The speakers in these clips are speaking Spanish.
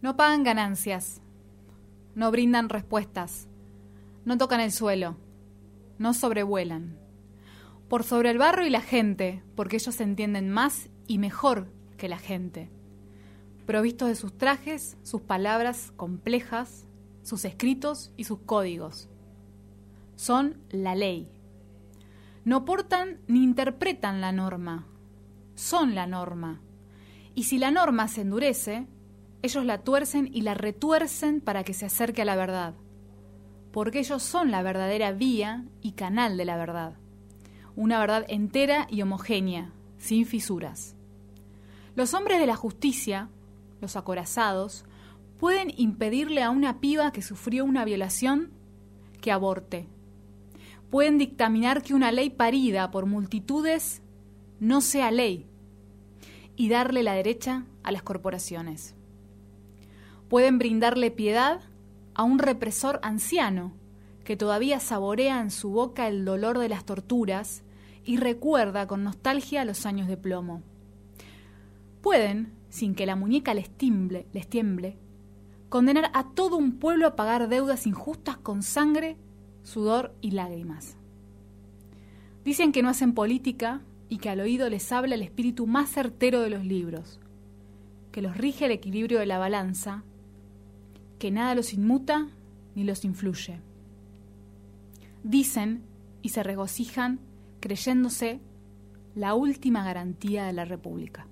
No pagan ganancias, no brindan respuestas, no tocan el suelo, no sobrevuelan. Por sobre el barro y la gente, porque ellos se entienden más y mejor que la gente. Provistos de sus trajes, sus palabras complejas, sus escritos y sus códigos. Son la ley. No portan ni interpretan la norma, son la norma. Y si la norma se endurece, ellos la tuercen y la retuercen para que se acerque a la verdad, porque ellos son la verdadera vía y canal de la verdad, una verdad entera y homogénea, sin fisuras. Los hombres de la justicia, los acorazados, pueden impedirle a una piba que sufrió una violación que aborte. Pueden dictaminar que una ley parida por multitudes no sea ley y darle la derecha a las corporaciones. Pueden brindarle piedad a un represor anciano que todavía saborea en su boca el dolor de las torturas y recuerda con nostalgia los años de plomo. Pueden, sin que la muñeca les tiemble, condenar a todo un pueblo a pagar deudas injustas con sangre, sudor y lágrimas. Dicen que no hacen política y que al oído les habla el espíritu más certero de los libros, que los rige el equilibrio de la balanza, que nada los inmuta ni los influye. Dicen y se regocijan creyéndose la última garantía de la República.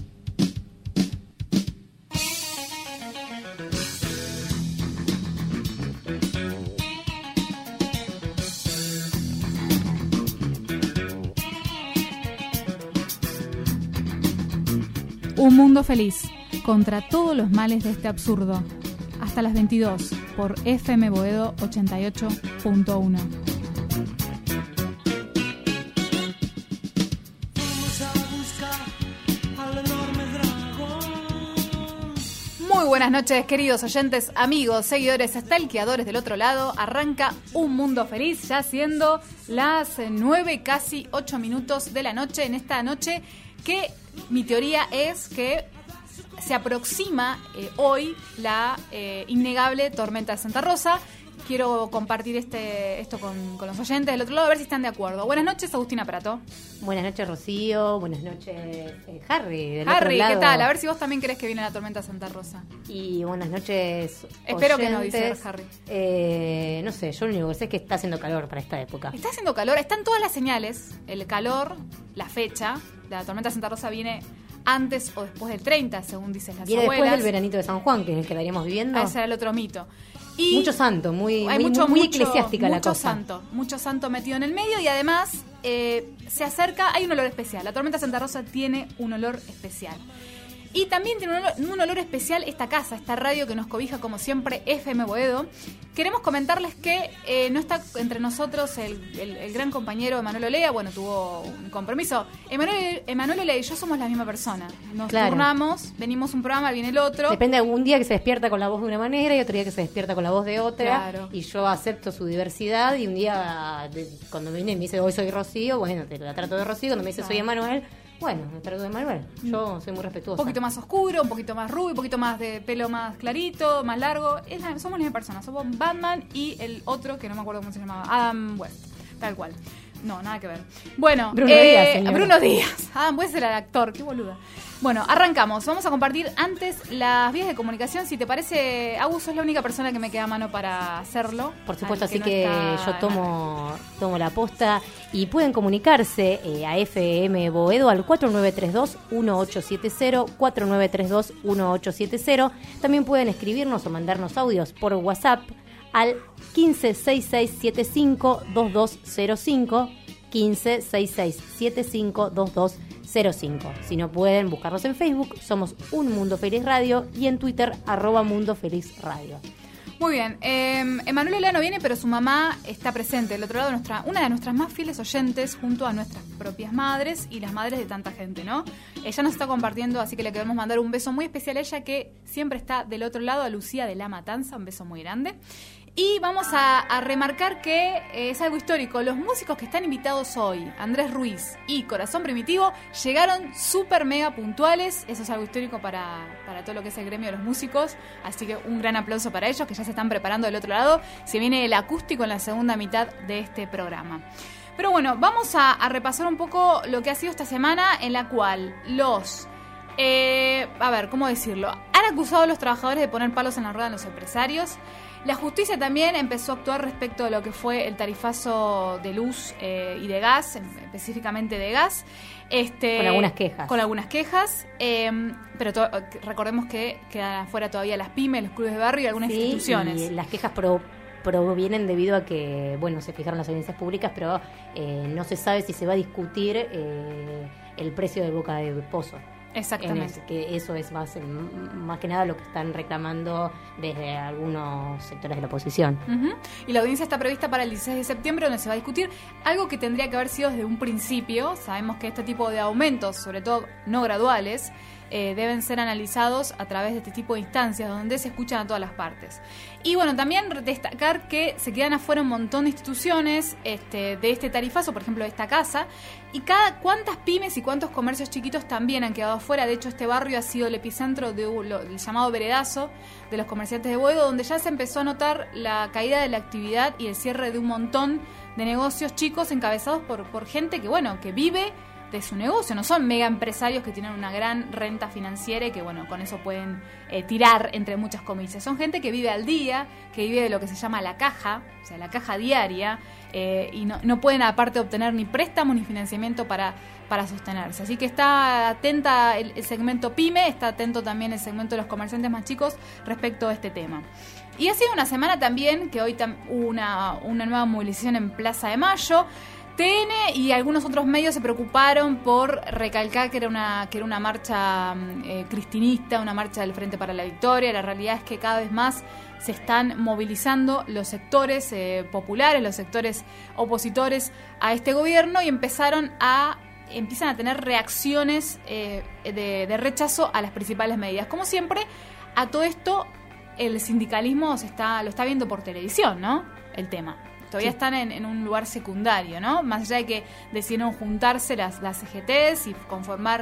Un mundo feliz, contra todos los males de este absurdo. Hasta las 22 por FM Boedo 88.1. Muy buenas noches, queridos oyentes, amigos, seguidores, stalkeadores del otro lado. Arranca Un Mundo Feliz, ya siendo las 9, casi 8 minutos de la noche, en esta noche que mi teoría es que se aproxima hoy la innegable tormenta de Santa Rosa. Quiero compartir esto con los oyentes del otro lado, a ver si están de acuerdo. Buenas noches, Agustina Prato. Buenas noches, Rocío. Buenas noches, Harry, del Harry, otro lado. ¿qué tal? A ver si vos también crees que viene la tormenta de Santa Rosa. Y buenas noches, Espero oyentes. que no, dice Harry. No sé, yo lo único que sé es que está haciendo calor para esta época. Está haciendo calor, están todas las señales. El calor, la fecha. La tormenta de Santa Rosa viene antes o después del 30, según dicen las Viene abuelas. después del veranito de San Juan, que es el que estaríamos viviendo. Ese era el otro mito. Y mucho santo, muy mucho eclesiástica la cosa. Mucho santo metido en el medio y además se acerca, hay un olor especial. La tormenta Santa Rosa tiene un olor especial. Y también tiene un olor especial esta casa, esta radio que nos cobija como siempre, FM Boedo. Queremos comentarles que no está entre nosotros el gran compañero Emanuel Olea. Bueno, tuvo un compromiso. Emanuel Olea y yo somos la misma persona. Nos turnamos, venimos un programa, viene el otro. Depende de un día que se despierta con la voz de una manera y otro día que se despierta con la voz de otra. Claro. Y yo acepto su diversidad y un día, cuando me viene y me dice hoy soy Rocío, bueno, te la trato de Rocío. Cuando me dice soy Emanuel, bueno, me trato de Manuel. Yo soy muy respetuosa. Un poquito más oscuro, un poquito más rubio, un poquito más de pelo más clarito, más largo. Somos la misma persona. Somos Batman y el otro, que no me acuerdo cómo se llamaba, Adam West. Tal cual. No, nada que ver. Bueno, Bruno Díaz, señora. Bruno Díaz. Adam West era el actor, qué boluda. Bueno, arrancamos. Vamos a compartir antes las vías de comunicación. Si te parece, Agus, sos la única persona que me queda a mano para hacerlo. Por supuesto, así que yo tomo la posta. Y pueden comunicarse a FM Boedo al 4932-1870, 4932-1870. También pueden escribirnos o mandarnos audios por WhatsApp al 1566752205, 1566752205. Si no pueden, buscarnos en Facebook, somos Un Mundo Feliz Radio, y en Twitter, @Mundo Feliz Radio. Muy bien, Emanuel Olea no viene, pero su mamá está presente del otro lado, una de nuestras más fieles oyentes, junto a nuestras propias madres y las madres de tanta gente, ¿no? Ella nos está compartiendo, así que le queremos mandar un beso muy especial a ella, que siempre está del otro lado, a Lucía de La Matanza, un beso muy grande. Y vamos a remarcar que es algo histórico. Los músicos que están invitados hoy, Andrés Ruiz y Corazón Primitivo, llegaron súper mega puntuales. Eso es algo histórico para todo lo que es el gremio de los músicos. Así que un gran aplauso para ellos, que ya se están preparando del otro lado. Se viene el acústico en la segunda mitad de este programa. Pero bueno, vamos a repasar un poco lo que ha sido esta semana, en la cual ¿cómo decirlo? Han acusado a los trabajadores de poner palos en la rueda a los empresarios. La justicia también empezó a actuar respecto a lo que fue el tarifazo de luz y de gas, específicamente de gas. Con algunas quejas. Pero recordemos que quedan afuera todavía las pymes, los clubes de barrio y algunas instituciones. Y las quejas provienen debido a que, se fijaron las audiencias públicas, pero no se sabe si se va a discutir el precio de boca de pozo. Exactamente. Que eso es más que nada lo que están reclamando desde algunos sectores de la oposición. Uh-huh. Y la audiencia está prevista para el 16 de septiembre, donde se va a discutir algo que tendría que haber sido desde un principio. Sabemos que este tipo de aumentos, sobre todo no graduales, deben ser analizados a través de este tipo de instancias donde se escuchan a todas las partes. Y bueno, también destacar que se quedan afuera un montón de instituciones de este tarifazo, por ejemplo de esta casa, y cuántas pymes y cuántos comercios chiquitos también han quedado afuera. De hecho, este barrio ha sido el epicentro del llamado veredazo de los comerciantes de Boedo, donde ya se empezó a notar la caída de la actividad y el cierre de un montón de negocios chicos encabezados por gente que vive de su negocio. No son mega empresarios que tienen una gran renta financiera y que con eso pueden tirar entre muchas comillas. Son gente que vive al día, que vive de lo que se llama la caja, o sea, la caja diaria, y no pueden aparte obtener ni préstamos ni financiamiento para sostenerse. Así que está atenta el segmento PYME, está atento también el segmento de los comerciantes más chicos respecto a este tema. Y ha sido una semana también que hoy hubo una nueva movilización en Plaza de Mayo. TN y algunos otros medios se preocuparon por recalcar que era una marcha cristinista, una marcha del Frente para la Victoria. La realidad es que cada vez más se están movilizando los sectores populares, los sectores opositores a este gobierno y empiezan a tener reacciones de rechazo a las principales medidas. Como siempre, a todo esto el sindicalismo lo está viendo por televisión, ¿no? El tema. Todavía están en un lugar secundario, ¿no? Más allá de que decidieron juntarse las CGTs y conformar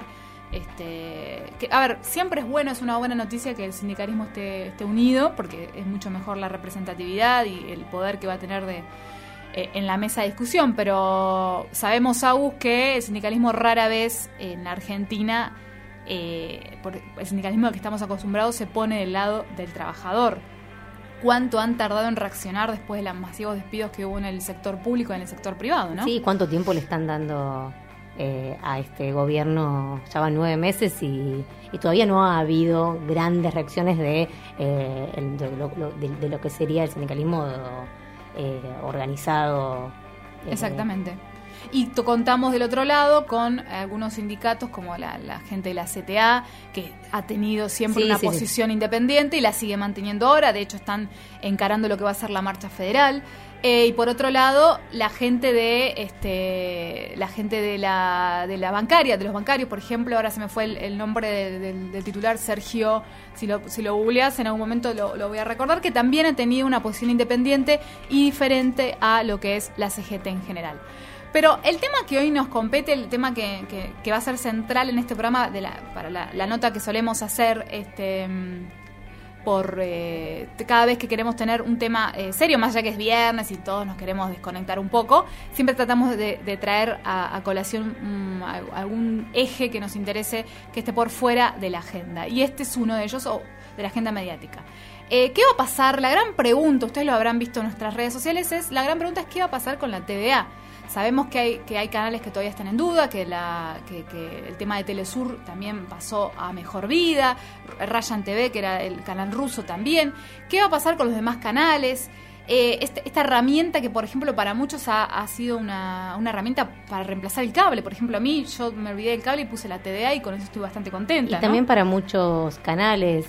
siempre es una buena noticia que el sindicalismo esté unido, porque es mucho mejor la representatividad y el poder que va a tener en la mesa de discusión, pero sabemos, Agus, que el sindicalismo rara vez en Argentina, por el sindicalismo al que estamos acostumbrados, se pone del lado del trabajador. Cuánto han tardado en reaccionar después de los masivos despidos que hubo en el sector público y en el sector privado, ¿no? Sí, cuánto tiempo le están dando a este gobierno. Ya van 9 meses y todavía no ha habido grandes reacciones de lo que sería el sindicalismo organizado. Exactamente. Y contamos del otro lado con algunos sindicatos como la gente de la CTA, que ha tenido siempre una posición independiente y la sigue manteniendo ahora. De hecho, están encarando lo que va a ser la marcha federal. Y por otro lado, la gente de la bancaria, de los bancarios, por ejemplo, ahora se me fue el nombre del titular, Sergio, si lo googleás en algún momento lo voy a recordar, que también ha tenido una posición independiente y diferente a lo que es la CGT en general. Pero el tema que hoy nos compete, el tema que va a ser central en este programa para la nota que solemos hacer cada vez que queremos tener un tema serio, más allá que es viernes y todos nos queremos desconectar un poco, siempre tratamos de traer a colación algún eje que nos interese, que esté por fuera de la agenda. Y este es uno de ellos, o de la agenda mediática. ¿Qué va a pasar? La gran pregunta, ustedes lo habrán visto en nuestras redes sociales, la gran pregunta es ¿qué va a pasar con la TVA? Sabemos que hay canales que todavía están en duda, que el tema de Telesur también pasó a mejor vida, Rayan TV, que era el canal ruso también. ¿Qué va a pasar con los demás canales? Esta herramienta que, por ejemplo, para muchos ha sido una herramienta para reemplazar el cable. Por ejemplo, a mí, yo me olvidé del cable y puse la TDA y con eso estoy bastante contenta. Y también para muchos canales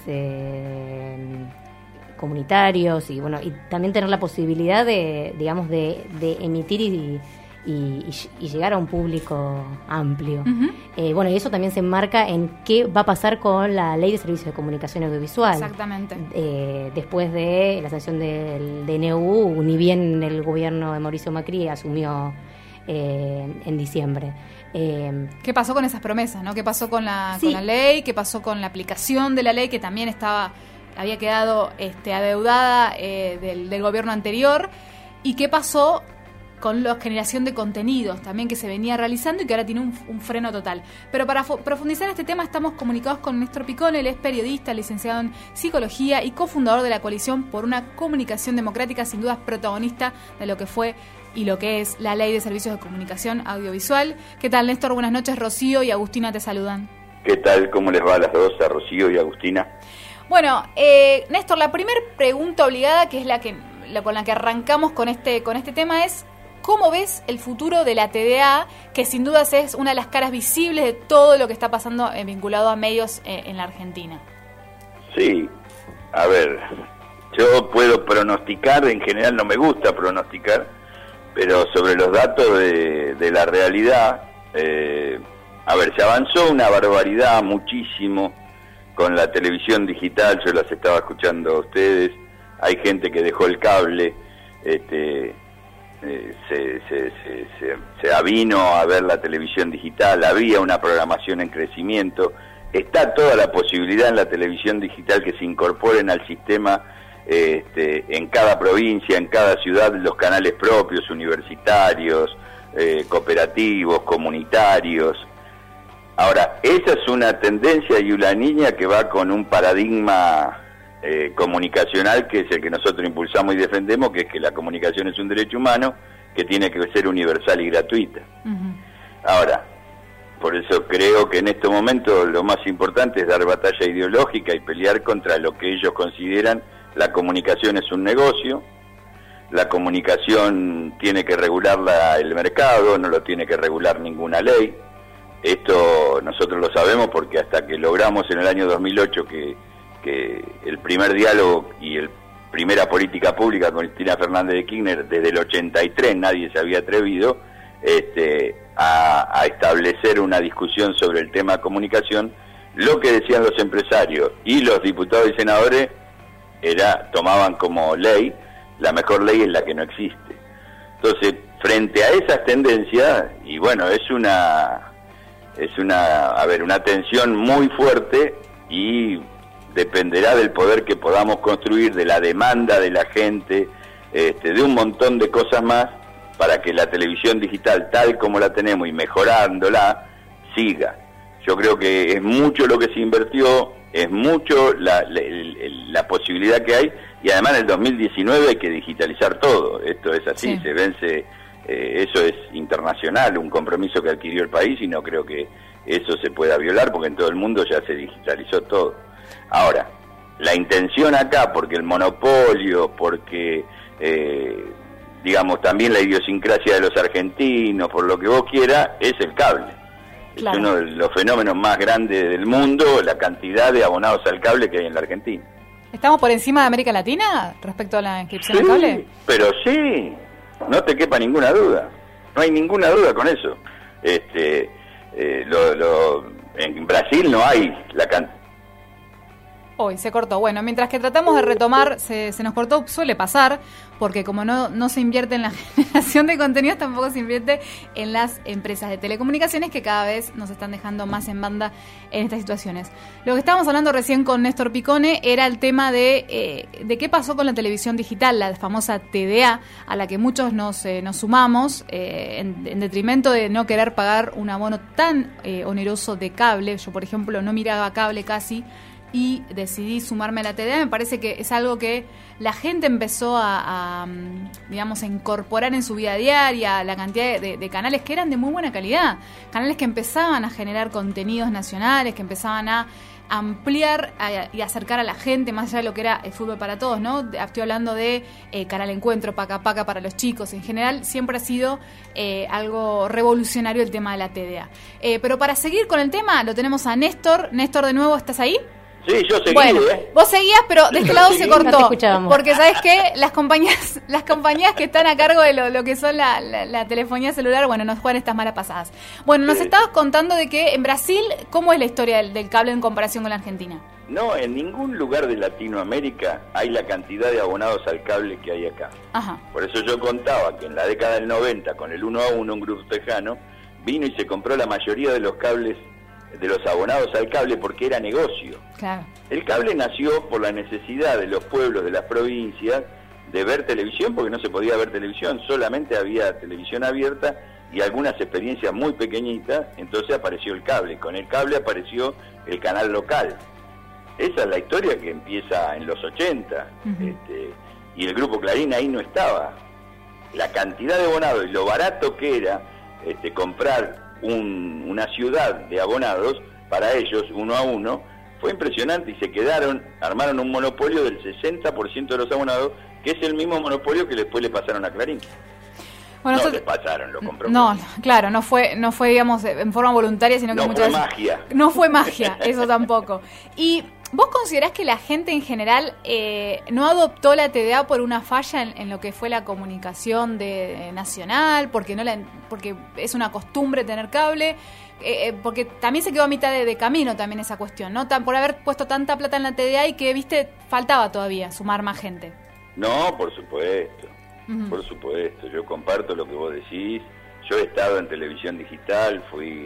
comunitarios y también tener la posibilidad de emitir y llegar a un público amplio. Bueno, y eso también se enmarca en qué va a pasar con la Ley de Servicios de Comunicación Audiovisual. Exactamente. Después de la sanción del DNU, ni bien el gobierno de Mauricio Macri asumió en diciembre. ¿Qué pasó con esas promesas, no? ¿Qué pasó con la ley? ¿Qué pasó con la aplicación de la ley, que también había quedado adeudada del gobierno anterior? ¿Y qué pasó con la generación de contenidos también que se venía realizando y que ahora tiene un freno total? Pero para profundizar en este tema estamos comunicados con Néstor Picone. Él es periodista, licenciado en Psicología y cofundador de la Coalición por una Comunicación Democrática, sin dudas protagonista de lo que fue y lo que es la Ley de Servicios de Comunicación Audiovisual. ¿Qué tal, Néstor? Buenas noches. Rocío y Agustina te saludan. ¿Qué tal? ¿Cómo les va a las dos, a Rocío y Agustina? Bueno, Néstor, la primera pregunta obligada, que es con la que arrancamos con este tema, es ¿cómo ves el futuro de la TDA, que sin dudas es una de las caras visibles de todo lo que está pasando vinculado a medios en la Argentina? Sí, a ver, yo puedo pronosticar, en general no me gusta pronosticar, pero sobre los datos de la realidad, a ver, se avanzó una barbaridad muchísimo con la televisión digital. Yo las estaba escuchando a ustedes, hay gente que dejó el cable, se avino a ver la televisión digital, había una programación en crecimiento, está toda la posibilidad en la televisión digital que se incorporen al sistema en cada provincia, en cada ciudad, los canales propios, universitarios, cooperativos, comunitarios. Ahora, esa es una tendencia y una línea que va con un paradigma comunicacional, que es el que nosotros impulsamos y defendemos, que es que la comunicación es un derecho humano que tiene que ser universal y gratuita. Ahora, por eso creo que en este momento lo más importante es dar batalla ideológica y pelear contra lo que ellos consideran la comunicación es un negocio. La comunicación tiene que regularla el mercado, no lo tiene que regular ninguna ley. Esto nosotros lo sabemos porque hasta que logramos en el año 2008 que el primer diálogo y el primera política pública con Cristina Fernández de Kirchner, desde el 83 nadie se había atrevido a establecer una discusión sobre el tema comunicación. Lo que decían los empresarios y los diputados y senadores tomaban como ley, la mejor ley es la que no existe. Entonces, frente a esas tendencias, y bueno, es una tensión muy fuerte, y dependerá del poder que podamos construir, de la demanda de la gente, de un montón de cosas más, para que la televisión digital, tal como la tenemos y mejorándola, siga. Yo creo que es mucho lo que se invirtió, es mucho la posibilidad que hay, y además en el 2019 hay que digitalizar todo. Esto es así, sí. Se vence, eso es internacional, un compromiso que adquirió el país, y no creo que eso se pueda violar, porque en todo el mundo ya se digitalizó todo. Ahora, la intención acá, porque el monopolio, porque digamos también la idiosincrasia de los argentinos, por lo que vos quieras, es el cable. Claro. Es uno de los fenómenos más grandes del mundo, la cantidad de abonados al cable que hay en la Argentina. ¿Estamos por encima de América Latina respecto a la inscripción al cable? Pero sí, no te quepa ninguna duda. No hay ninguna duda con eso. En Brasil no hay la cantidad. Hoy se cortó. Bueno, mientras que tratamos de retomar, se nos cortó, suele pasar, porque como no se invierte en la generación de contenidos, tampoco se invierte en las empresas de telecomunicaciones, que cada vez nos están dejando más en banda en estas situaciones. Lo que estábamos hablando recién con Néstor Picone era el tema de qué pasó con la televisión digital, la famosa TDA, a la que muchos nos sumamos, en detrimento de no querer pagar un abono tan oneroso de cable. Yo, por ejemplo, no miraba cable casi, y decidí sumarme a la TDA. Me parece que es algo que la gente empezó a incorporar en su vida diaria, la cantidad de canales que eran de muy buena calidad, canales que empezaban a generar contenidos nacionales, que empezaban a ampliar y acercar a la gente más allá de lo que era el fútbol para todos, ¿no? Estoy hablando de Canal Encuentro, Paca Paca para los chicos. En general siempre ha sido algo revolucionario el tema de la TDA. Pero para seguir con el tema lo tenemos a Néstor. Néstor, de nuevo, ¿estás ahí? Sí, yo seguí, Bueno, vos seguías, pero de este lado se cortó. No te escuchábamos. Porque ¿sabes qué? Las compañías que están a cargo de lo que son la telefonía celular, bueno, nos juegan estas malas pasadas. Bueno, nos estabas contando de que en Brasil, ¿cómo es la historia del cable en comparación con la Argentina? No, en ningún lugar de Latinoamérica hay la cantidad de abonados al cable que hay acá. Ajá. Por eso yo contaba que en la década del 90, con el 1 a 1, un grupo tejano vino y se compró la mayoría de los cables, de los abonados al cable, porque era negocio. Claro. El cable nació por la necesidad de los pueblos, de las provincias, de ver televisión, porque no se podía ver televisión, solamente había televisión abierta y algunas experiencias muy pequeñitas, entonces apareció el cable. Con el cable apareció el canal local. Esa es la historia que empieza en los 80, y el Grupo Clarín ahí no estaba. La cantidad de abonados y lo barato que era comprar una ciudad de abonados, para ellos, 1 a 1, fue impresionante y se armaron un monopolio del 60% de los abonados, que es el mismo monopolio que después le pasaron a Clarín. Bueno, no le pasaron, lo compró. No, claro, no fue digamos en forma voluntaria, sino que no muchas fue veces magia. No fue magia, eso tampoco. Y ¿vos considerás que la gente en general no adoptó la TDA por una falla en lo que fue la comunicación nacional, porque porque es una costumbre tener cable, porque también se quedó a mitad de camino también esa cuestión, ¿no? Por haber puesto tanta plata en la TDA y que, viste, faltaba todavía sumar más gente. No, por supuesto. Por supuesto, yo comparto lo que vos decís. Yo he estado en televisión digital,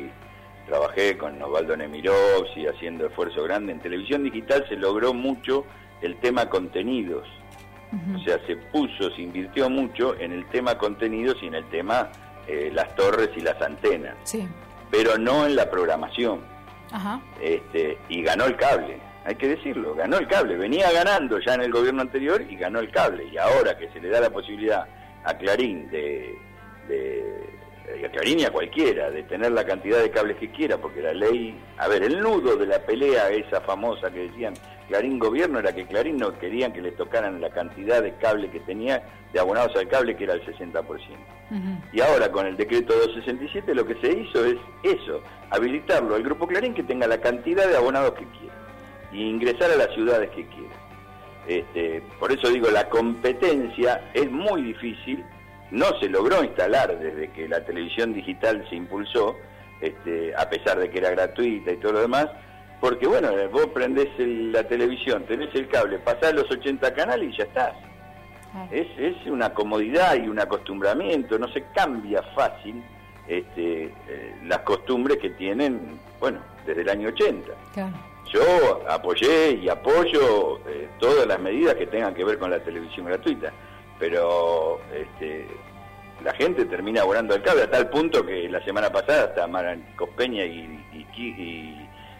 trabajé con Osvaldo Nemirovsky haciendo esfuerzo grande. En televisión digital se logró mucho el tema contenidos. O sea, se invirtió mucho en el tema contenidos y en el tema las torres y las antenas. Sí. Pero no en la programación. Ajá. Y ganó el cable. Hay que decirlo, ganó el cable, venía ganando ya en el gobierno anterior y ganó el cable, y ahora que se le da la posibilidad a Clarín a Clarín y a cualquiera de tener la cantidad de cables que quiera, porque la ley, el nudo de la pelea esa famosa que decían Clarín gobierno era que Clarín no querían que le tocaran la cantidad de cable que tenía, de abonados al cable, que era el 60%. Y ahora con el decreto 267 lo que se hizo es eso, habilitarlo al Grupo Clarín que tenga la cantidad de abonados que quiera y ingresar a las ciudades que quiera. Por eso digo, la competencia es muy difícil, no se logró instalar desde que la televisión digital se impulsó, a pesar de que era gratuita y todo lo demás, porque bueno, vos prendés la televisión, tenés el cable, pasás los 80 canales y ya estás. Es una comodidad y un acostumbramiento, no se cambia fácil las costumbres que tienen, bueno, desde el año 80. Claro. Yo apoyé y apoyo todas las medidas que tengan que ver con la televisión gratuita, pero la gente termina abonando al cable a tal punto que la semana pasada hasta Cospeña y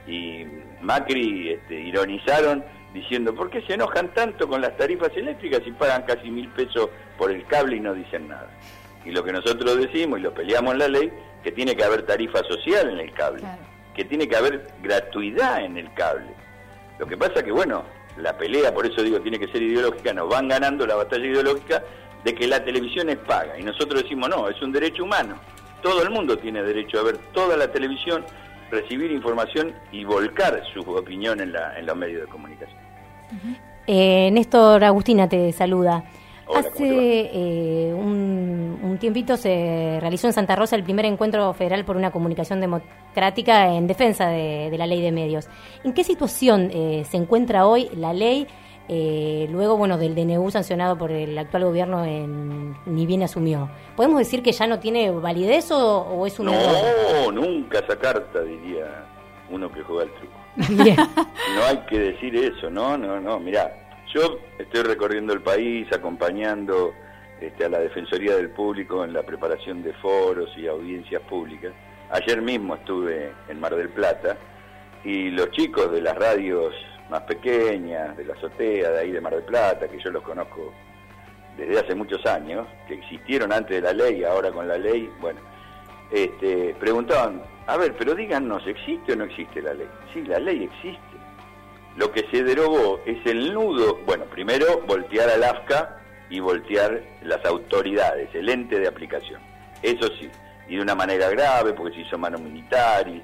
Macri ironizaron diciendo ¿por qué se enojan tanto con las tarifas eléctricas si pagan casi 1.000 pesos por el cable y no dicen nada? Y lo que nosotros decimos y lo peleamos en la ley, que tiene que haber tarifa social en el cable. Claro. Que tiene que haber gratuidad en el cable. Lo que pasa que, bueno, la pelea, por eso digo, tiene que ser ideológica, nos van ganando la batalla ideológica de que la televisión es paga. Y nosotros decimos, no, es un derecho humano. Todo el mundo tiene derecho a ver toda la televisión, recibir información y volcar su opinión en los medios de comunicación. Néstor, Agustina te saluda. Hola, hace un tiempito se realizó en Santa Rosa el primer encuentro federal por una comunicación democrática en defensa de la ley de medios. ¿En qué situación se encuentra hoy la ley, luego del DNU sancionado por el actual gobierno ni bien asumió? ¿Podemos decir que ya no tiene validez o es un error? No, nunca esa carta, diría uno que juega al truco. Bien. No hay que decir eso, no, mirá. Yo estoy recorriendo el país, acompañando a la Defensoría del Público en la preparación de foros y audiencias públicas. Ayer mismo estuve en Mar del Plata y los chicos de las radios más pequeñas, de la azotea, de ahí de Mar del Plata, que yo los conozco desde hace muchos años, que existieron antes de la ley, ahora con la ley, preguntaban, pero díganos, ¿existe o no existe la ley? Sí, la ley existe. Lo que se derogó es el nudo, primero voltear al AFCA y voltear las autoridades, el ente de aplicación. Eso sí, y de una manera grave, porque se hizo mano militar y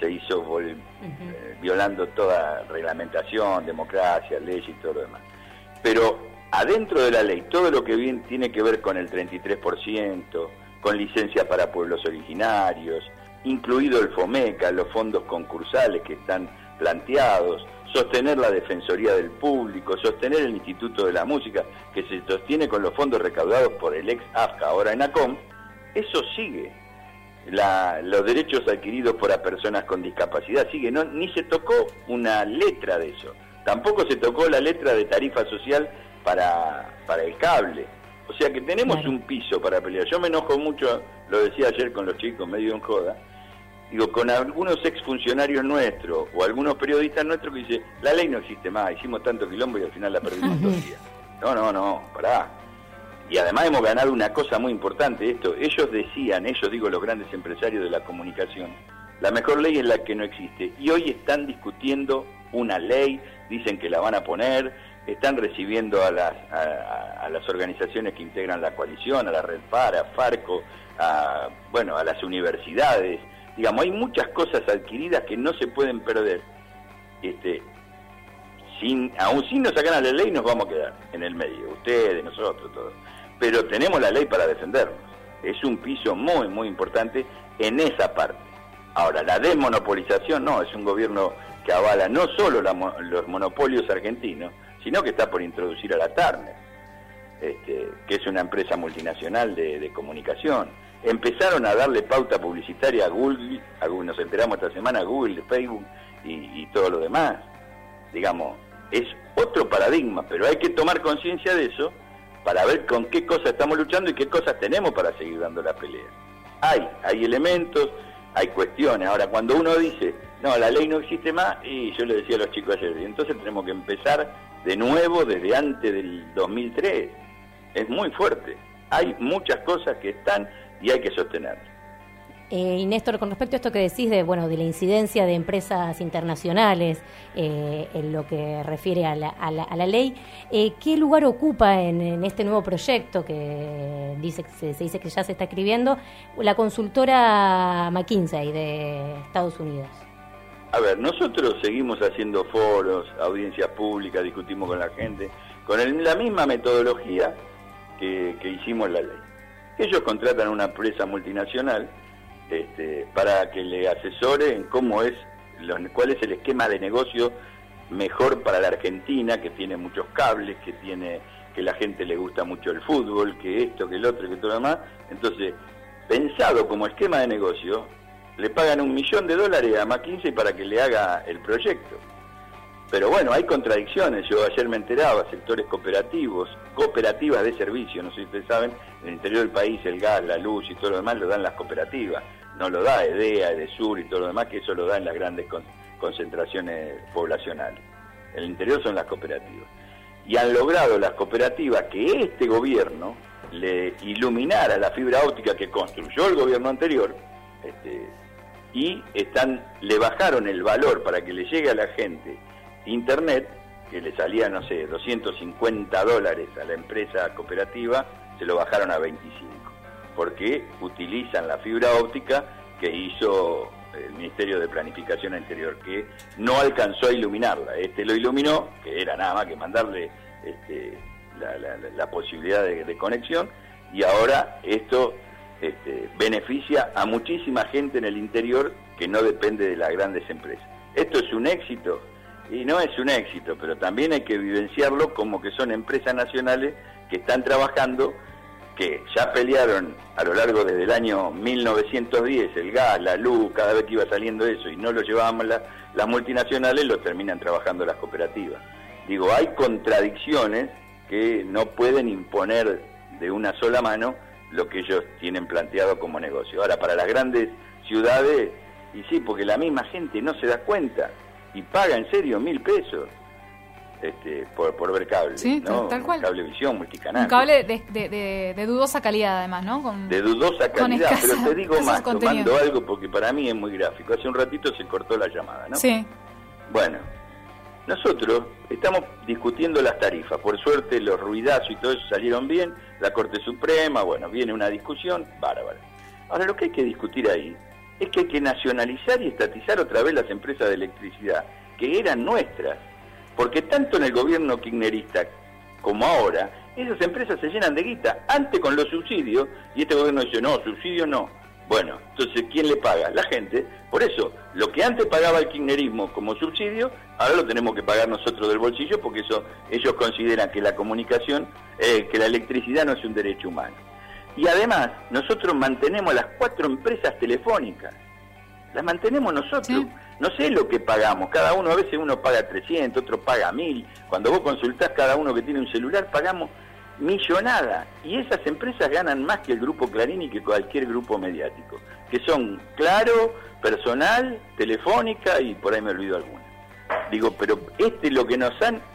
se hizo violando toda reglamentación, democracia, ley y todo lo demás. Pero adentro de la ley, todo lo que tiene que ver con el 33%, con licencia para pueblos originarios, incluido el FOMECA, los fondos concursales que están planteados, sostener la Defensoría del Público, sostener el Instituto de la Música, que se sostiene con los fondos recaudados por el ex AFCA, ahora ENACOM, eso sigue. Los derechos adquiridos por las personas con discapacidad sigue, ni se tocó una letra de eso, tampoco se tocó la letra de tarifa social para el cable, o sea que tenemos un piso para pelear. Yo me enojo mucho, lo decía ayer con los chicos, medio en joda, digo, con algunos exfuncionarios nuestros o algunos periodistas nuestros que dicen, la ley no existe más, hicimos tanto quilombo y al final la perdimos todo el día. No, pará. Y además hemos ganado una cosa muy importante, ellos decían, digo los grandes empresarios de la comunicación, la mejor ley es la que no existe, y hoy están discutiendo una ley, dicen que la van a poner, están recibiendo a las organizaciones que integran la coalición, a la Red Para, a Farco, a las universidades, digamos, hay muchas cosas adquiridas que no se pueden perder, aún si nos sacan la ley nos vamos a quedar en el medio, ustedes, nosotros, todos. Pero tenemos la ley para defendernos. Es un piso muy, muy importante en esa parte. Ahora, la desmonopolización no, es un gobierno que avala no solo los monopolios argentinos, sino que está por introducir a la Turner, que es una empresa multinacional de comunicación. Empezaron a darle pauta publicitaria a Google, nos enteramos esta semana, a Google, Facebook y todo lo demás. Digamos, es otro paradigma, pero hay que tomar conciencia de eso para ver con qué cosas estamos luchando y qué cosas tenemos para seguir dando la pelea. Hay elementos, hay cuestiones. Ahora, cuando uno dice, no, la ley no existe más, y yo le decía a los chicos ayer, entonces tenemos que empezar de nuevo desde antes del 2003. Es muy fuerte. Hay muchas cosas que están y hay que sostenerlas. Y Néstor, con respecto a esto que decís de la incidencia de empresas internacionales en lo que refiere a la ley, ¿qué lugar ocupa en este nuevo proyecto que se dice que ya se está escribiendo la consultora McKinsey de Estados Unidos? A ver, nosotros seguimos haciendo foros, audiencias públicas, discutimos con la gente, con la misma metodología que hicimos la ley. Ellos contratan una empresa multinacional para que le asesore en cuál es el esquema de negocio mejor para la Argentina, que tiene muchos cables, que la gente le gusta mucho el fútbol, que esto, que el otro, que todo lo demás. Entonces, pensado como esquema de negocio, le pagan $1 millón a McKinsey para que le haga el proyecto. Pero bueno, hay contradicciones. Yo ayer me enteraba, sectores cooperativas de servicio, no sé si ustedes saben, en el interior del país el gas, la luz y todo lo demás lo dan las cooperativas, no lo da EDEA, EDESUR y todo lo demás, que eso lo da en las grandes concentraciones poblacionales. En el interior son las cooperativas. Y han logrado las cooperativas que este gobierno le iluminara la fibra óptica que construyó el gobierno anterior, y le bajaron el valor para que le llegue a la gente Internet, que le salía, no sé, $250 a la empresa cooperativa, se lo bajaron a 25, porque utilizan la fibra óptica que hizo el Ministerio de Planificación anterior, que no alcanzó a iluminarla. Lo iluminó, que era nada más que mandarle la posibilidad de conexión, y ahora esto beneficia a muchísima gente en el interior que no depende de las grandes empresas. ¿Esto es un éxito? Y no es un éxito, pero también hay que vivenciarlo como que son empresas nacionales que están trabajando, que ya pelearon a lo largo desde el año 1910 el gas, la luz, cada vez que iba saliendo eso y no lo llevaban las multinacionales, lo terminan trabajando las cooperativas. Digo, hay contradicciones que no pueden imponer de una sola mano lo que ellos tienen planteado como negocio. Ahora, para las grandes ciudades, y sí, porque la misma gente no se da cuenta y paga en serio $1.000 por ver cable, sí, ¿no? Tal cual. Cablevisión, multicanal. Un cable de dudosa calidad, además, ¿no? De dudosa calidad, pero te digo más, contenido. Tomando algo porque para mí es muy gráfico. Hace un ratito se cortó la llamada, ¿no? Sí. Bueno, nosotros estamos discutiendo las tarifas. Por suerte los ruidazos y todo eso salieron bien. La Corte Suprema, bueno, viene una discusión bárbara. Ahora, lo que hay que discutir ahí es que hay que nacionalizar y estatizar otra vez las empresas de electricidad, que eran nuestras, porque tanto en el gobierno kirchnerista como ahora, esas empresas se llenan de guita, antes con los subsidios, y este gobierno dice, no, subsidio no. Bueno, entonces, ¿quién le paga? La gente. Por eso, lo que antes pagaba el kirchnerismo como subsidio, ahora lo tenemos que pagar nosotros del bolsillo, porque eso ellos consideran que la comunicación, que la electricidad no es un derecho humano. Y además, nosotros mantenemos las 4 empresas telefónicas. Las mantenemos nosotros. Sí. No sé lo que pagamos. Cada uno, a veces uno paga 300, otro paga 1000. Cuando vos consultás cada uno que tiene un celular, pagamos millonada. Y esas empresas ganan más que el Grupo Clarín y que cualquier grupo mediático. Que son Claro, Personal, Telefónica y por ahí me olvido alguna. Digo, pero es lo que nos han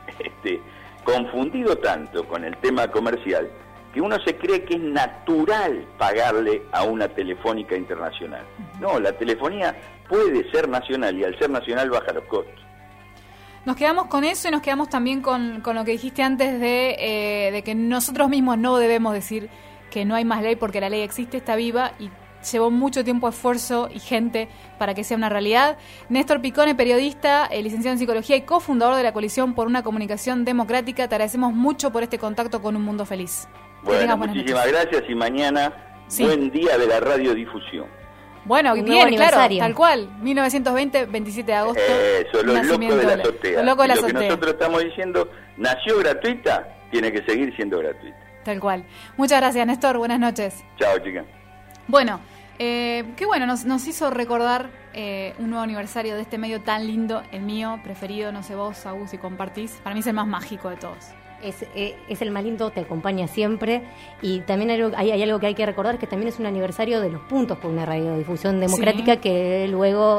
confundido tanto con el tema comercial, que uno se cree que es natural pagarle a una telefónica internacional. No, la telefonía puede ser nacional y al ser nacional baja los costos. Nos quedamos con eso y nos quedamos también con lo que dijiste antes de que nosotros mismos no debemos decir que no hay más ley porque la ley existe, está viva y llevó mucho tiempo, esfuerzo y gente para que sea una realidad. Néstor Picone, periodista, licenciado en Psicología y cofundador de la Coalición por una Comunicación Democrática, te agradecemos mucho por este contacto con Un Mundo Feliz. Bueno, muchísimas gracias y mañana buen día de la radiodifusión. Bueno, bien, claro, tal cual. 1920, 27 de agosto. Eso, los locos de la azotea. Lo que nosotros estamos diciendo, nació gratuita, tiene que seguir siendo gratuita. Tal cual. Muchas gracias, Néstor. Buenas noches. Chao, chicas. Bueno, qué bueno, nos hizo recordar un nuevo aniversario de este medio tan lindo, el mío preferido, no sé vos, Agus, si compartís. Para mí es el más mágico de todos. Es el más lindo, te acompaña siempre y también hay algo que hay que recordar, que también es un aniversario de los puntos por una radiodifusión democrática que luego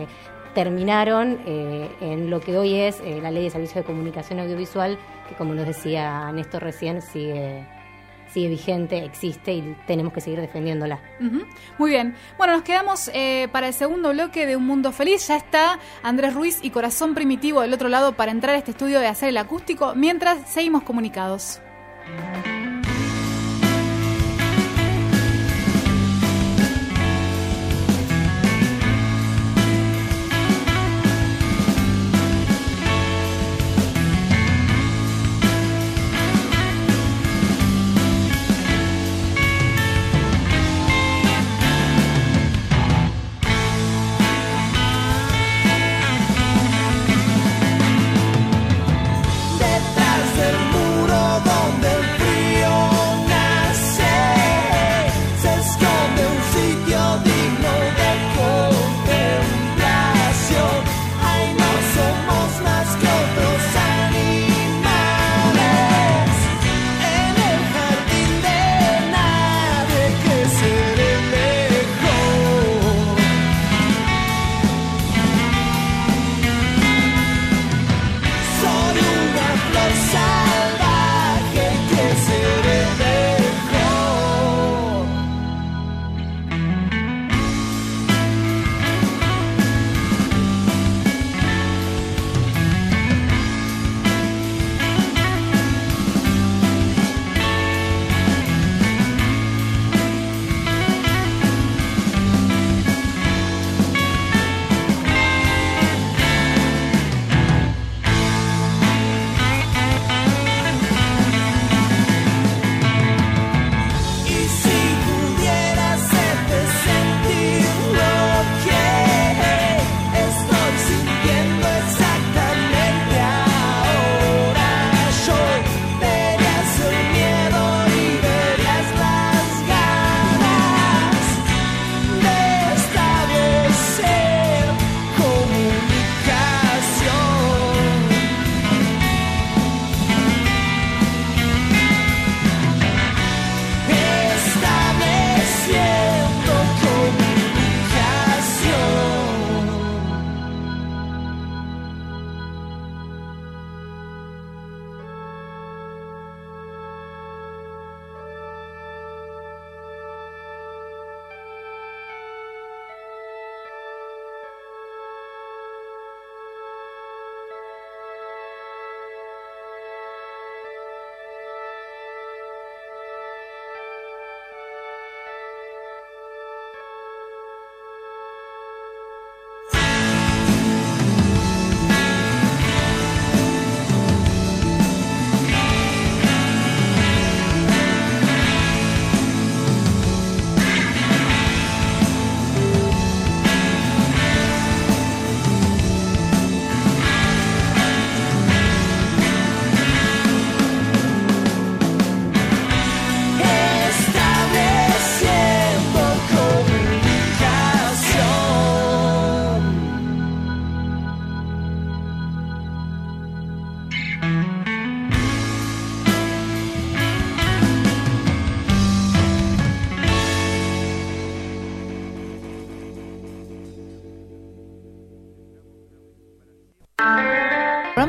terminaron en lo que hoy es la Ley de Servicios de Comunicación Audiovisual, que como nos decía Néstor recién, sigue vigente, existe y tenemos que seguir defendiéndola. Muy bien. Bueno, nos quedamos para el segundo bloque de Un Mundo Feliz. Ya está Andrés Ruiz y Corazón Primitivo del otro lado para entrar a este estudio de Hacer el Acústico, mientras seguimos comunicados. Detrás del muro donde el frío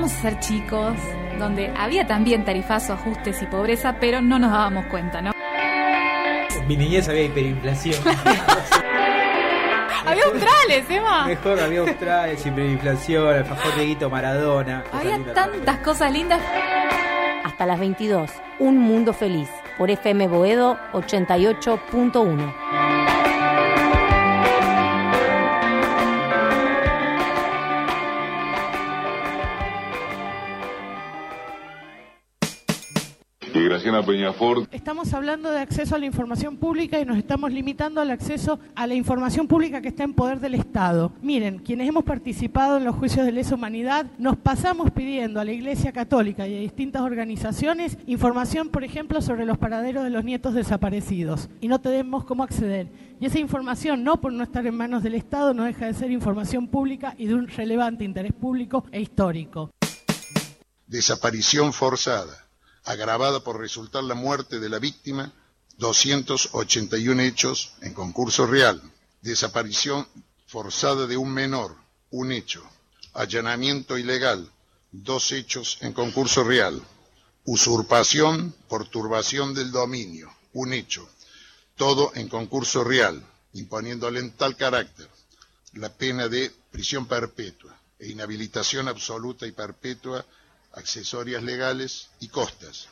empezamos a ser chicos, donde había también tarifazo, ajustes y pobreza, pero no nos dábamos cuenta, ¿no? En mi niñez había hiperinflación. Había australes, Emma. Mejor, había australes, hiperinflación, alfajor Dieguito Maradona. Había tantas cosas lindas. Hasta las 22, Un Mundo Feliz, por FM Boedo 88.1. Graciela Peñafort. Estamos hablando de acceso a la información pública y nos estamos limitando al acceso a la información pública que está en poder del Estado. Miren, quienes hemos participado en los juicios de lesa humanidad, nos pasamos pidiendo a la Iglesia Católica y a distintas organizaciones información, por ejemplo, sobre los paraderos de los nietos desaparecidos, y no tenemos cómo acceder. Y esa información, no por no estar en manos del Estado, no deja de ser información pública y de un relevante interés público e histórico. Desaparición forzada, agravada por resultar la muerte de la víctima, 281 hechos en concurso real. Desaparición forzada de un menor, un hecho. Allanamiento ilegal, 2 hechos en concurso real. Usurpación por turbación del dominio, un hecho. Todo en concurso real, imponiéndole en tal carácter la pena de prisión perpetua e inhabilitación absoluta y perpetua, accesorias legales y costas.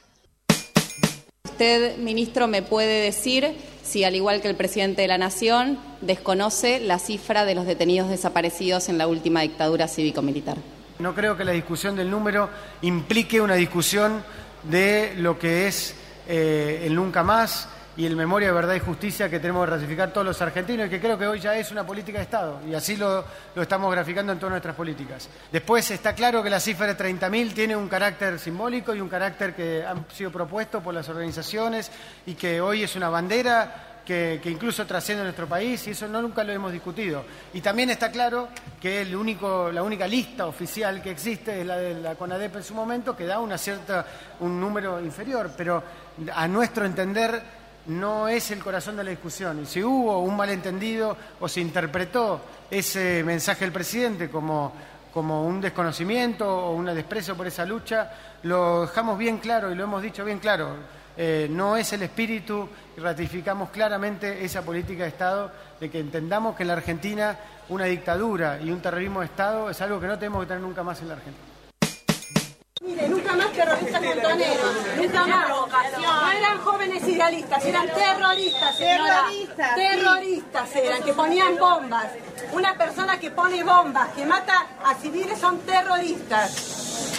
Usted, ministro, me puede decir si, al igual que el presidente de la Nación, desconoce la cifra de los detenidos desaparecidos en la última dictadura cívico-militar. No creo que la discusión del número implique una discusión de lo que es el nunca más y el memoria, verdad y justicia que tenemos que ratificar todos los argentinos, y que creo que hoy ya es una política de Estado, y así lo estamos graficando en todas nuestras políticas. Después está claro que la cifra de 30.000 tiene un carácter simbólico y un carácter que ha sido propuesto por las organizaciones y que hoy es una bandera que incluso trasciende nuestro país, y eso nunca lo hemos discutido. Y también está claro que la única lista oficial que existe es la de la CONADEP en su momento, que da un número inferior, pero a nuestro entender no es el corazón de la discusión. Y si hubo un malentendido o se interpretó ese mensaje del presidente como un desconocimiento o un desprecio por esa lucha, lo dejamos bien claro y lo hemos dicho bien claro. No es el espíritu, y ratificamos claramente esa política de Estado de que entendamos que en la Argentina una dictadura y un terrorismo de Estado es algo que no tenemos que tener nunca más en la Argentina. Mire, nunca más terroristas montoneros, nunca más. No eran jóvenes idealistas, eran terroristas, señora. Terroristas eran, que ponían bombas. Una persona que pone bombas, que mata a civiles, son terroristas.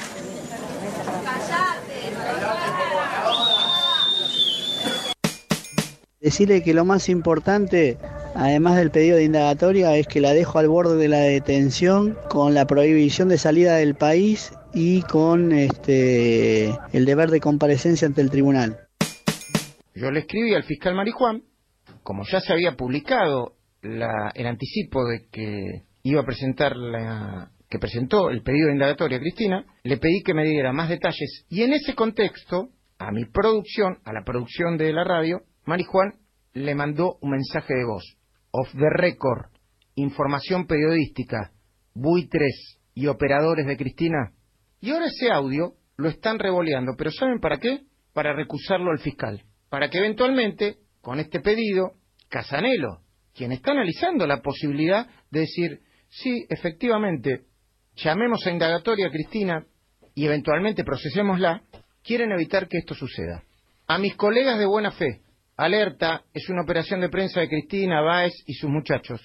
Decirle que lo más importante, además del pedido de indagatoria, es que la dejo al borde de la detención, con la prohibición de salida del país y con el deber de comparecencia ante el tribunal. Yo le escribí al fiscal Marijuán, como ya se había publicado el anticipo de que iba a presentar que presentó el pedido de indagatoria a Cristina, le pedí que me diera más detalles, y en ese contexto, a mi producción, a la producción de la radio, Marijuán le mandó un mensaje de voz, off the record, información periodística, buitres y operadores de Cristina. Y ahora ese audio lo están revoleando, pero ¿saben para qué? Para recusarlo al fiscal, para que eventualmente, con este pedido, Casanelo, quien está analizando la posibilidad de decir, sí, efectivamente, llamemos a indagatoria a Cristina y eventualmente procesémosla, quieren evitar que esto suceda. A mis colegas de buena fe, alerta, es una operación de prensa de Cristina, Báez y sus muchachos.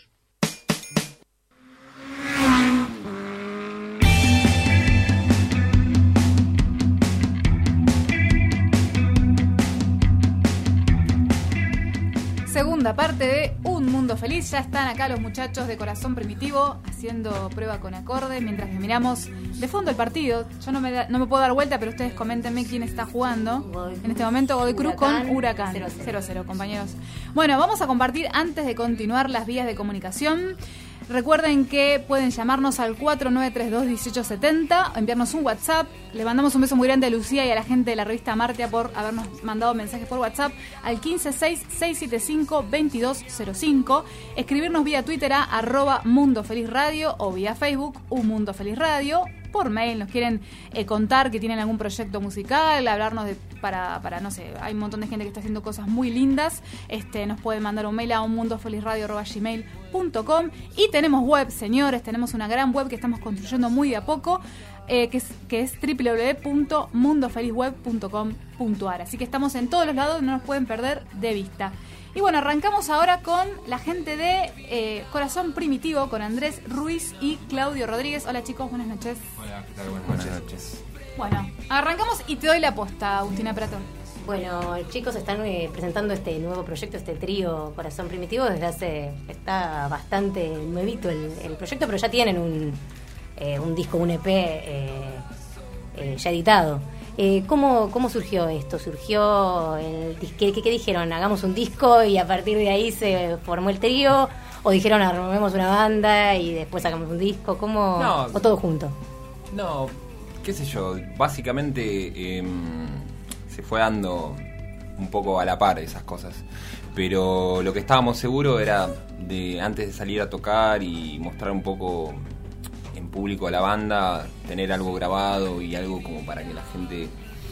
Segunda parte de Un Mundo Feliz. Ya están acá los muchachos de Corazón Primitivo haciendo prueba con acorde mientras que miramos de fondo el partido. Yo no me puedo dar vuelta, pero ustedes coméntenme quién está jugando. En este momento Godoy Cruz con Huracán. 0-0, compañeros. Bueno, vamos a compartir antes de continuar las vías de comunicación. Recuerden que pueden llamarnos al 4932-1870, enviarnos un WhatsApp. Le mandamos un beso muy grande a Lucía y a la gente de la revista Martia por habernos mandado mensajes por WhatsApp al 156-675-2205. Escribirnos vía Twitter a @Mundo Feliz Radio o vía Facebook Un Mundo Feliz Radio. por mail, nos quieren contar que tienen algún proyecto musical, hablarnos para no sé, hay un montón de gente que está haciendo cosas muy lindas, nos pueden mandar un mail a unmundofelizradio@gmail.com. Y tenemos web, señores, tenemos una gran web que estamos construyendo muy de a poco, que es www.mundofelizweb.com.ar. Así que estamos en todos los lados, no nos pueden perder de vista. Y bueno, arrancamos ahora con la gente de Corazón Primitivo, con Andrés Ruiz y Claudio Rodríguez. Hola chicos, buenas noches. Hola, ¿qué tal? Buenas noches. Bueno, arrancamos y te doy la posta, Agustina Prato. Bueno, chicos, están presentando este nuevo proyecto, este trío Corazón Primitivo. Está bastante nuevito el proyecto, pero ya tienen un disco, un EP ya editado. ¿Cómo surgió esto? ¿Surgió qué dijeron? ¿Hagamos un disco y a partir de ahí se formó el trío? ¿O dijeron armemos una banda y después sacamos un disco? ¿O todo junto? No, qué sé yo, básicamente se fue dando un poco a la par esas cosas. Pero lo que estábamos seguros era de antes de salir a tocar y mostrar un poco en público a la banda, tener algo grabado y algo como para que la gente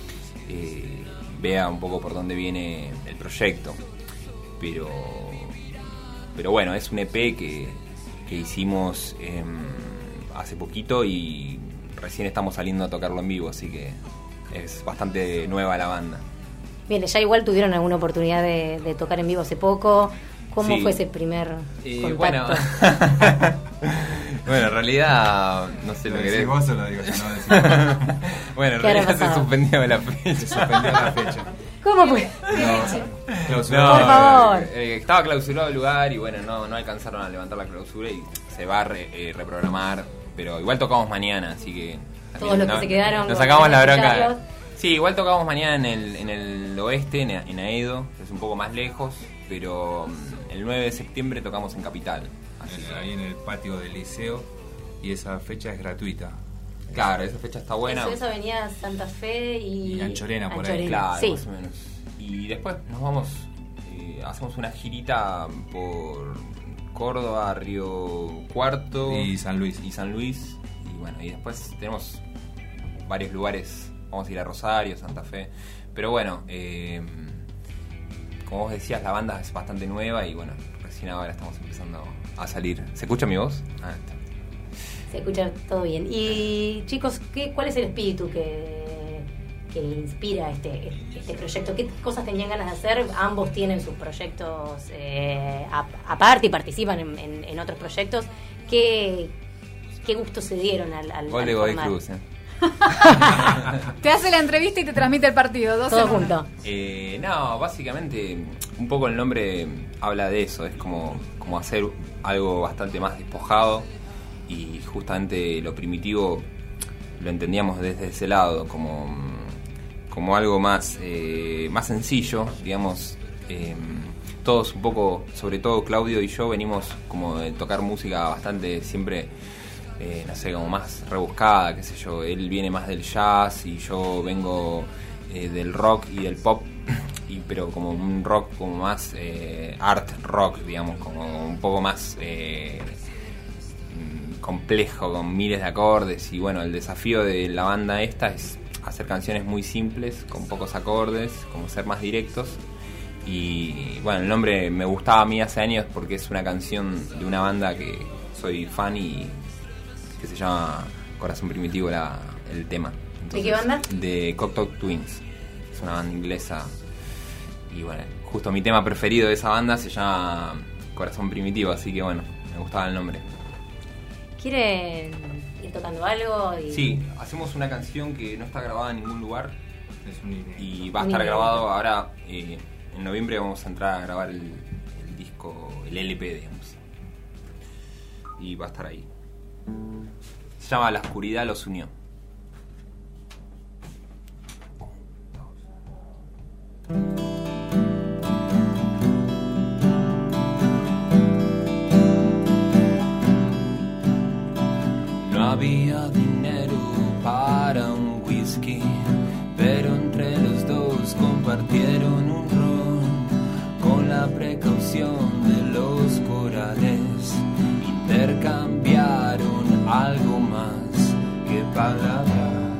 vea un poco por dónde viene el proyecto. Pero bueno, es un EP que hicimos hace poquito y recién estamos saliendo a tocarlo en vivo, así que es bastante nueva la banda. Bien, ya igual tuvieron alguna oportunidad de tocar en vivo hace poco. ¿Cómo fue ese primer contacto? Bueno, en realidad no sé lo que decís vos o lo digo yo, no decís. Bueno, en realidad se suspendió la fecha. ¿Cómo fue? Por favor. Estaba clausurado el lugar y bueno, no alcanzaron a levantar la clausura y se va a reprogramar, pero igual tocamos mañana, así que todos los que se quedaron nos sacamos la bronca. Sí, igual tocamos mañana en el oeste, en Aedo, que es un poco más lejos, pero el 9 de septiembre tocamos en Capital. Ahí en el patio del liceo, y esa fecha es gratuita. Claro, esa fecha está buena. Eso es Avenida Santa Fe y Anchorena, por ahí. Claro, sí. Más o menos. Y después nos vamos, hacemos una girita por Córdoba, Río Cuarto y San Luis. Y bueno, y después tenemos varios lugares. Vamos a ir a Rosario, Santa Fe. Pero bueno, como vos decías, la banda es bastante nueva y bueno, recién ahora estamos empezando a salir. ¿Se escucha mi voz? Está. Se escucha todo bien. Y chicos, ¿cuál es el espíritu que inspira este proyecto? ¿Qué cosas tenían ganas de hacer? Ambos tienen sus proyectos aparte y participan en otros proyectos. ¿Qué gusto se dieron al Gol de Godoy Cruz, Te hace la entrevista y te transmite el partido, todo junto. No, básicamente un poco el nombre habla de eso, es como hacer algo bastante más despojado y justamente lo primitivo lo entendíamos desde ese lado, como algo más sencillo, digamos. Todos un poco, sobre todo Claudio y yo, venimos como de tocar música bastante siempre... no sé, como más rebuscada, qué sé yo. Él viene más del jazz y yo vengo del rock y del pop, pero como un rock como más art rock, digamos, como un poco más complejo, con miles de acordes. Y bueno, el desafío de la banda esta es hacer canciones muy simples, con pocos acordes, como ser más directos. Y bueno, el nombre me gustaba a mí hace años porque es una canción de una banda que soy fan y que se llama Corazón Primitivo el tema. Entonces, ¿de qué banda? De Cocteau Twins. Es una banda inglesa. Y bueno, justo mi tema preferido de esa banda se llama Corazón Primitivo, así que bueno, me gustaba el nombre. ¿Quieren ir tocando algo? Sí, hacemos una canción que no está grabada en ningún lugar. Es un inédito. Y va a estar grabado ahora, en noviembre vamos a entrar a grabar el disco, el LP, digamos. Y va a estar ahí. Se llama La oscuridad los unió. No había dinero para un whisky, pero entre los dos compartieron un ron con la precaución de los corales. Intercambiaron algo más que palabras.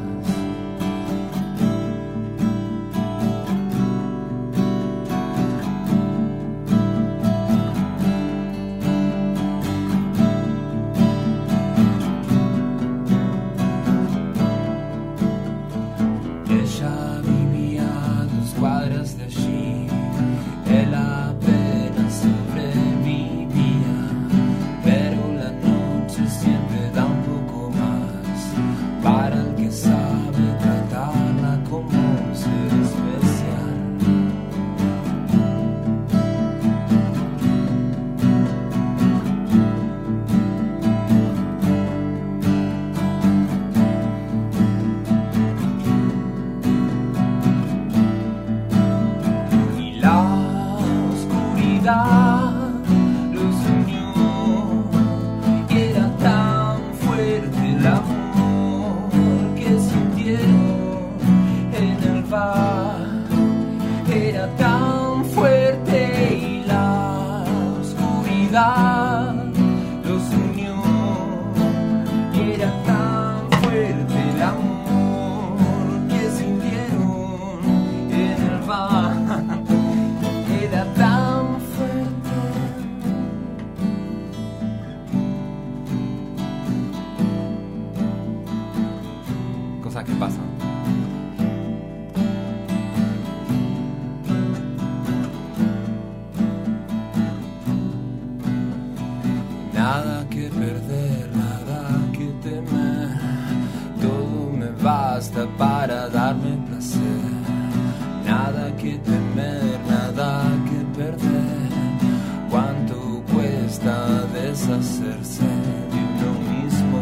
Ella vivía a 2 cuadras de allí, él apenas sobrevivía, pero la noche siempre da un poco más para el que sabe tratarla como un ser especial. Los unió y era tan fuerte el amor que sintieron en el bar. Era tan fuerte y la oscuridad los unió y era tan fuerte el amor que sintieron en el bar. Era tan cosas que pasan. Nada que perder, nada que temer, todo me basta para darme placer. Nada que temer, nada que perder, cuánto cuesta deshacerse de uno mismo.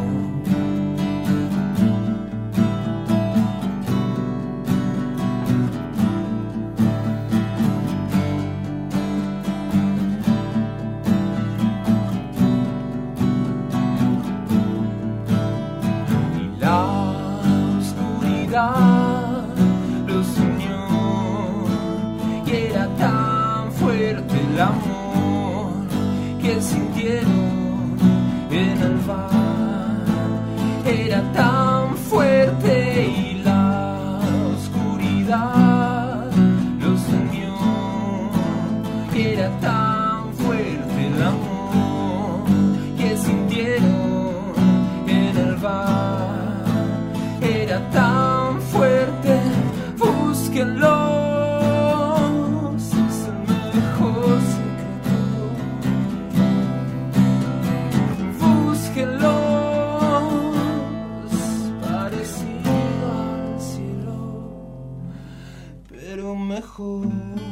Los unió y era tan fuerte el amor que sintieron en el bar. Era tan fuerte y la oscuridad los unió y era tan fuerte el amor que sintieron en el bar. Era tan fuerte, búsquenlo, es el mejor secreto. Búsquenlo, es parecido al cielo, pero mejor.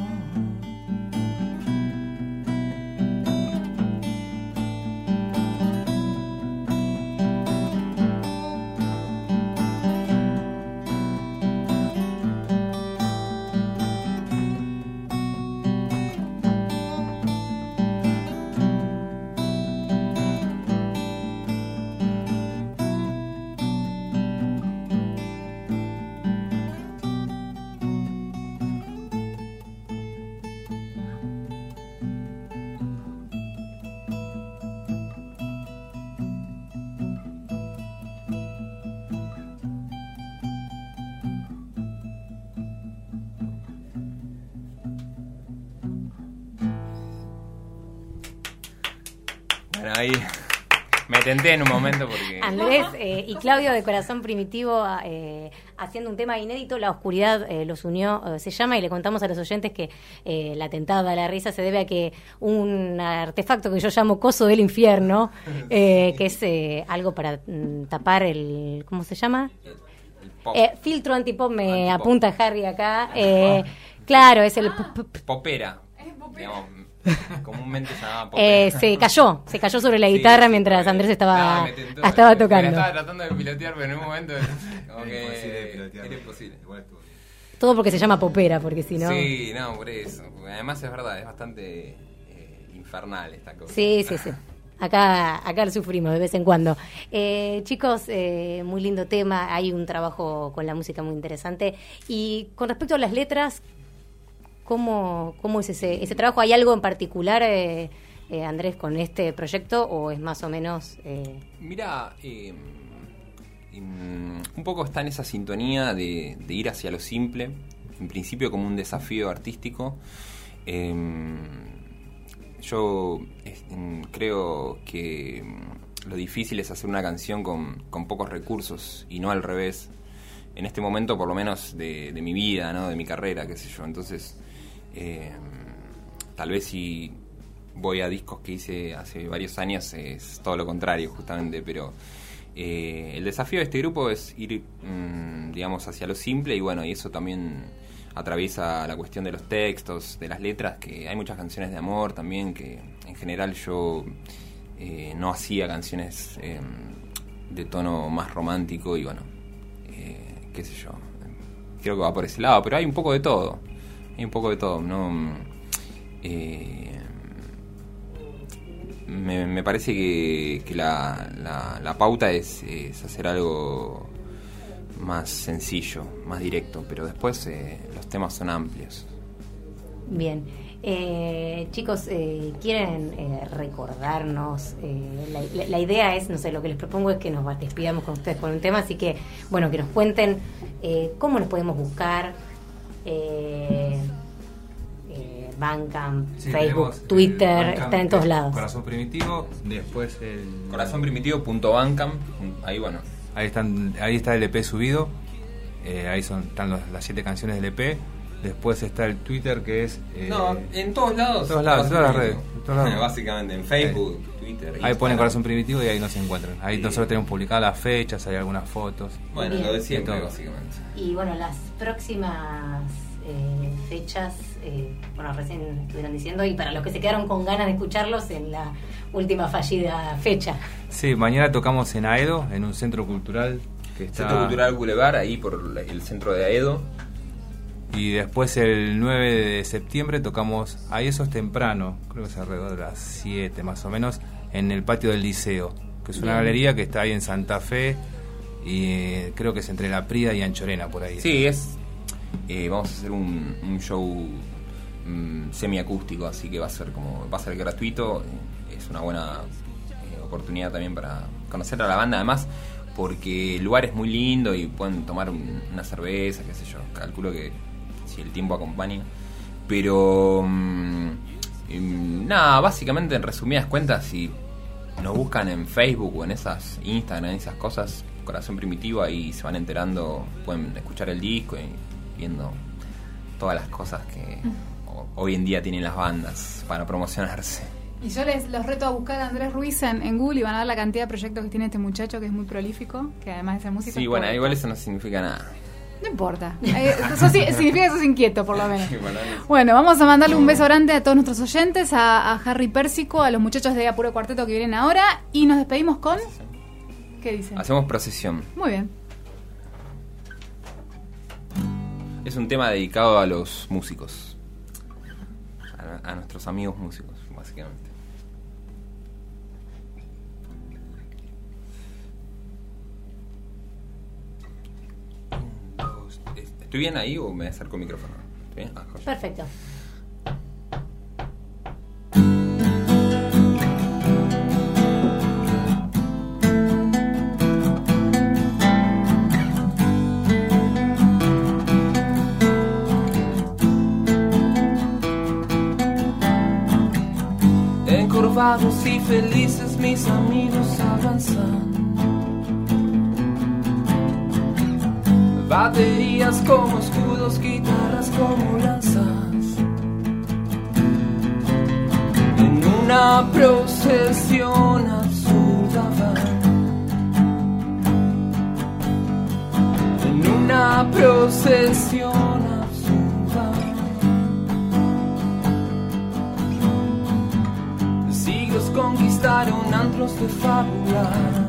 Bueno, ahí me tenté en un momento porque... Andrés y Claudio de Corazón Primitivo haciendo un tema inédito, La Oscuridad los unió, se llama, y le contamos a los oyentes que la tentada, la risa se debe a que un artefacto que yo llamo coso del infierno, que es algo para tapar el... ¿cómo se llama? Filtro antipop, me apunta Harry acá. Claro, es el... Popera, digamos. Comúnmente se llamaba popera. Se cayó sobre la guitarra mientras Andrés estaba tocando. Me estaba tratando de pilotear, pero en un momento como que era imposible. Todo porque se llama popera, porque si no... Sí, no, por eso. Además es verdad, es bastante infernal esta cosa. Sí. Acá lo sufrimos de vez en cuando. Chicos, muy lindo tema. Hay un trabajo con la música muy interesante. Y con respecto a las letras, ¿cómo es ese trabajo? ¿Hay algo en particular, Andrés, con este proyecto? ¿O es más o menos...? Mira, un poco está en esa sintonía de ir hacia lo simple, en principio como un desafío artístico. Yo creo que lo difícil es hacer una canción con pocos recursos y no al revés. En este momento, por lo menos, de mi vida, ¿no? De mi carrera, qué sé yo. Entonces, tal vez si voy a discos que hice hace varios años es todo lo contrario, justamente, pero el desafío de este grupo es ir, digamos, hacia lo simple y bueno, y eso también atraviesa la cuestión de los textos, de las letras, que hay muchas canciones de amor también, que en general yo no hacía canciones de tono más romántico y bueno, qué sé yo, creo que va por ese lado, pero hay un poco de todo, ¿no? Me parece que la pauta es hacer algo más sencillo, más directo, pero después los temas son amplios. Bien. Chicos, ¿quieren recordarnos? La idea es, no sé, lo que les propongo es que nos despidamos con ustedes con un tema, así que, bueno, que nos cuenten cómo nos podemos buscar, Bandcamp, sí, Facebook, Twitter, Bandcamp, está en todos lados. Corazón Primitivo, después el... corazonprimitivo.bandcamp, ahí bueno. Ahí está el EP subido, ahí están las 7 canciones del EP. Después está el Twitter que es... no, en todos lados. En todas las redes. Básicamente, en Facebook, Twitter. Ahí ponen Corazón Primitivo y ahí nos encuentran. Ahí nosotros tenemos publicadas las fechas, hay algunas fotos. Bueno, bien. Lo de siempre, básicamente. Y bueno, las próximas fechas, bueno, recién estuvieron diciendo, y para los que se quedaron con ganas de escucharlos en la última fallida fecha. Sí, mañana tocamos en Aedo, en un centro cultural que está... Centro Cultural Boulevard, ahí por el centro de Aedo. Y después el 9 de septiembre tocamos, ahí eso es temprano, creo que es alrededor de las 7 más o menos, en el patio del Liceo, que es una galería que está ahí en Santa Fe y creo que es entre La Prida y Anchorena, por ahí. Sí, vamos a hacer un show semiacústico, así que va a ser gratuito, es una buena oportunidad también para conocer a la banda, además porque el lugar es muy lindo y pueden tomar una cerveza, qué sé yo, calculo que si el tiempo acompaña, pero nada, básicamente en resumidas cuentas, si nos buscan en Facebook o en esas Instagram, en esas cosas, Corazón Primitivo, ahí se van enterando, pueden escuchar el disco y viendo todas las cosas que hoy en día tienen las bandas para promocionarse. Y yo los reto a buscar a Andrés Ruiz en Google y van a ver la cantidad de proyectos que tiene este muchacho, que es muy prolífico, que además de ser músico... Sí, bueno, igual eso no significa nada. No importa. Eso sí, significa que sos inquieto, por lo menos. Bueno, vamos a mandarle un beso grande a todos nuestros oyentes, a Harry Pérsico, a los muchachos de Apuro Cuarteto que vienen ahora, y nos despedimos con... ¿Qué dicen? Hacemos Procesión. Muy bien. Es un tema dedicado a los músicos, a nuestros amigos músicos, básicamente. ¿Estoy bien ahí o me acerco al micrófono? ¿Estoy bien? Perfecto. Encorvados y felices mis amigos avanzan. Baterías como escudos, guitarras como lanzas. En una procesión absurda van. En una procesión absurda. Siglos conquistaron antros de fábula.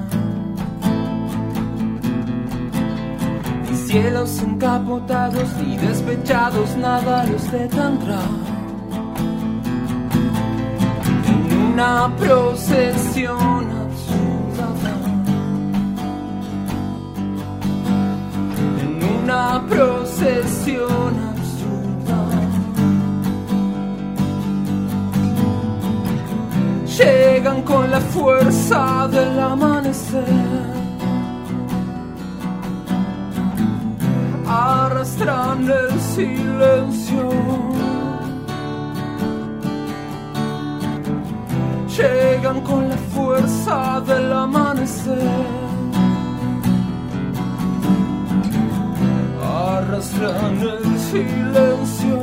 Cielos encapotados y despechados, nada los detendrá. En una procesión absurda van. En una procesión absurda. Llegan con la fuerza del amanecer. arrastran el silencio. Llegan con la fuerza del amanecer, arrastran el silencio.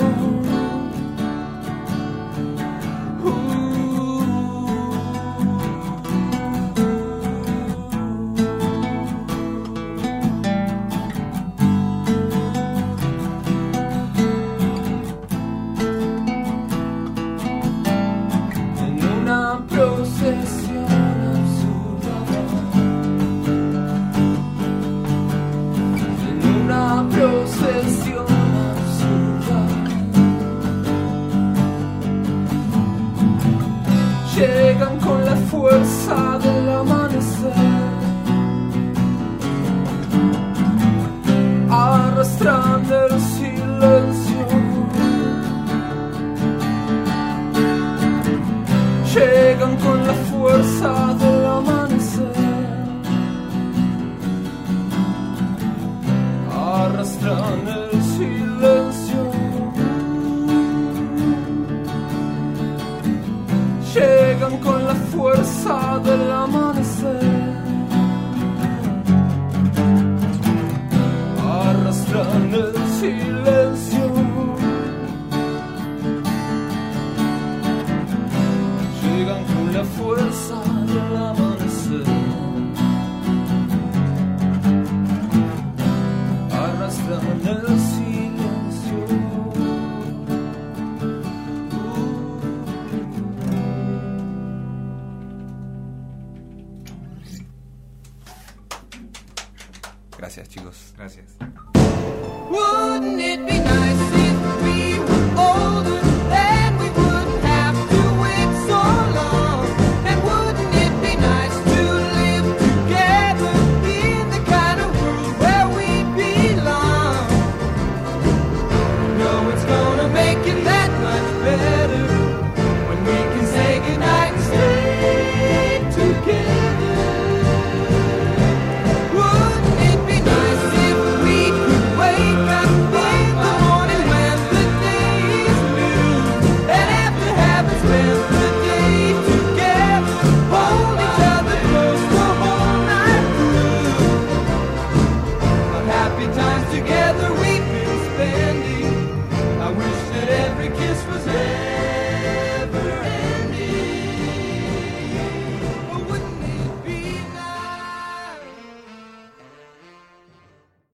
Llegan con la fuerza del amanecer, arrastran el silencio. Llegan con la fuerza del amanecer, arrastran el silencio. Llegan con la fuerza del amanecer, arrastran el silencio. Llegan con la fuerza del amanecer, arrastran el silencio. Gracias, chicos. Gracias. Wouldn't it be nice if we were older, then we wouldn't have to wait so long? And wouldn't it be nice to live together in the kind of world where we belong? No, it's gonna make it that much better when we can say goodnight and stay together. Together we've been spending. I wish that every kiss was